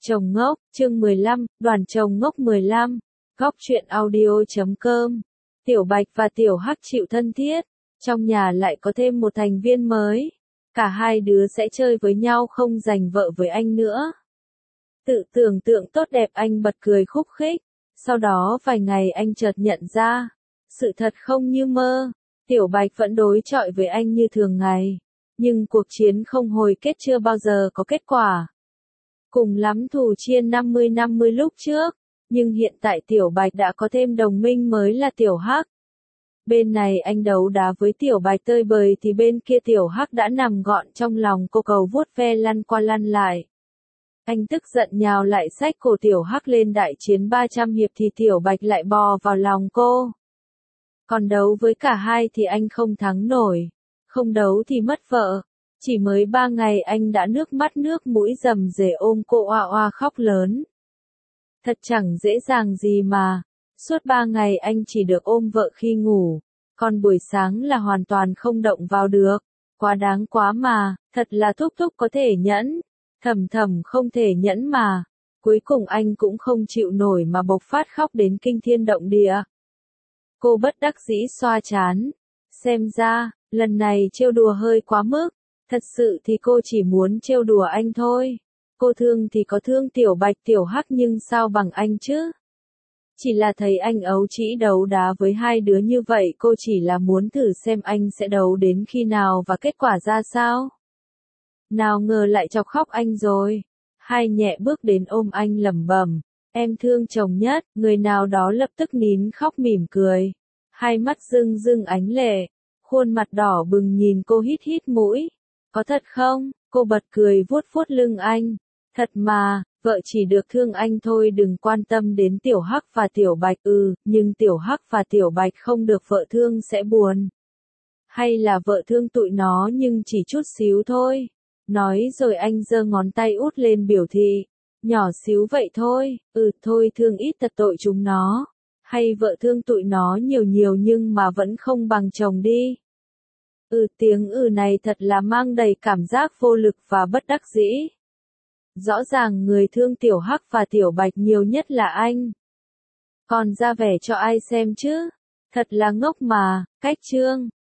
Chồng ngốc, chương 15, đoàn chồng ngốc 15, góc truyện audio.com. Tiểu Bạch và Tiểu Hắc chịu thân thiết, trong nhà lại có thêm một thành viên mới. Cả hai đứa sẽ chơi với nhau không giành vợ với anh nữa. Tự tưởng tượng tốt đẹp anh bật cười khúc khích. Sau đó vài ngày anh chợt nhận ra, sự thật không như mơ. Tiểu Bạch vẫn đối chọi với anh như thường ngày. Nhưng cuộc chiến không hồi kết chưa bao giờ có kết quả. Cùng lắm thù chia 50-50 lúc trước, nhưng hiện tại Tiểu Bạch đã có thêm đồng minh mới là Tiểu Hắc. Bên này anh đấu đá với Tiểu Bạch tơi bời thì bên kia Tiểu Hắc đã nằm gọn trong lòng cô cầu vuốt ve lăn qua lăn lại. Anh tức giận nhào lại xách cổ Tiểu Hắc lên đại chiến 300 hiệp thì Tiểu Bạch lại bò vào lòng cô. Còn đấu với cả hai thì anh không thắng nổi, không đấu thì mất vợ. Chỉ mới 3 ngày anh đã nước mắt nước mũi rầm rề ôm cô oa oa khóc lớn. Thật chẳng dễ dàng gì mà, suốt 3 ngày anh chỉ được ôm vợ khi ngủ, còn buổi sáng là hoàn toàn không động vào được. Quá đáng quá mà, thật là thúc thúc có thể nhẫn, thầm thầm không thể nhẫn mà. Cuối cùng anh cũng không chịu nổi mà bộc phát khóc đến kinh thiên động địa. Cô bất đắc dĩ xoa trán. Xem ra, lần này trêu đùa hơi quá mức. Thật sự thì cô chỉ muốn trêu đùa anh thôi. Cô thương thì có thương Tiểu Bạch Tiểu Hắc nhưng sao bằng anh chứ? Chỉ là thấy anh ấu trĩ đấu đá với hai đứa như vậy cô chỉ là muốn thử xem anh sẽ đấu đến khi nào và kết quả ra sao. Nào ngờ lại chọc khóc anh rồi. Hai nhẹ bước đến ôm anh lẩm bẩm. Em thương chồng nhất, người nào đó lập tức nín khóc mỉm cười. Hai mắt rưng rưng ánh lệ. Khuôn mặt đỏ bừng nhìn cô hít hít mũi. Có thật không? Cô bật cười vuốt vuốt lưng anh. Thật mà, vợ chỉ được thương anh thôi đừng quan tâm đến Tiểu Hắc và Tiểu Bạch nhưng Tiểu Hắc và Tiểu Bạch không được vợ thương sẽ buồn. Hay là vợ thương tụi nó nhưng chỉ chút xíu thôi. Nói rồi anh giơ ngón tay út lên biểu thị. Nhỏ xíu vậy thôi, thôi thương ít thật tội chúng nó. Hay vợ thương tụi nó nhiều nhiều nhưng mà vẫn không bằng chồng đi. Tiếng này thật là mang đầy cảm giác vô lực và bất đắc dĩ. Rõ ràng người thương Tiểu Hắc và Tiểu Bạch nhiều nhất là anh. Còn ra vẻ cho ai xem chứ? Thật là ngốc mà, cách chương.